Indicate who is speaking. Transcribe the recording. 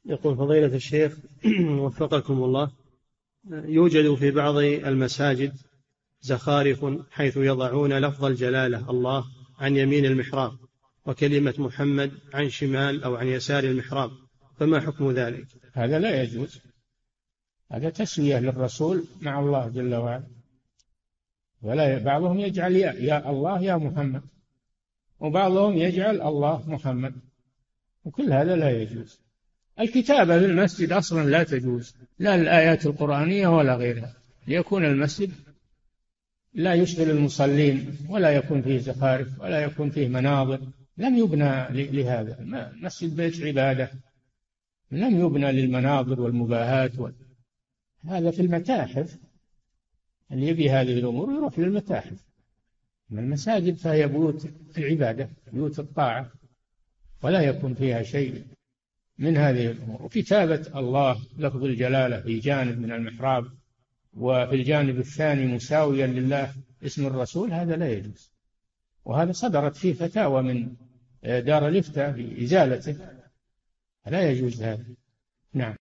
Speaker 1: يقول فضيلة الشيخ وفقكم الله، يوجد في بعض المساجد زخارف حيث يضعون لفظ الجلالة الله عن يمين المحراب وكلمة محمد عن شمال أو عن يسار المحراب، فما حكم ذلك؟
Speaker 2: هذا لا يجوز، هذا تسوية للرسول مع الله جل وعلا. ولا بعضهم يجعل يا الله يا محمد، وبعضهم يجعل الله محمد، وكل هذا لا يجوز. الكتابة في المسجد أصلا لا تجوز، لا الآيات القرآنية ولا غيرها، ليكون المسجد لا يشغل المصلين ولا يكون فيه زخارف ولا يكون فيه مناظر. لم يبنى لهذا، مسجد بيت عبادة، لم يبنى للمناظر والمباهات هذا في المتاحف، اللي يبي هذه الأمور يروح للمتاحف. من المساجد فهي بيوت العبادة، بيوت الطاعة، ولا يكون فيها شيء من هذه الأمور. وكتابة الله لفظ الجلالة في جانب من المحراب وفي الجانب الثاني مساويا لله اسم الرسول، هذا لا يجوز، وهذا صدرت فيه فتاوى من دار الإفتاء بإزالته، لا يجوز هذا. نعم.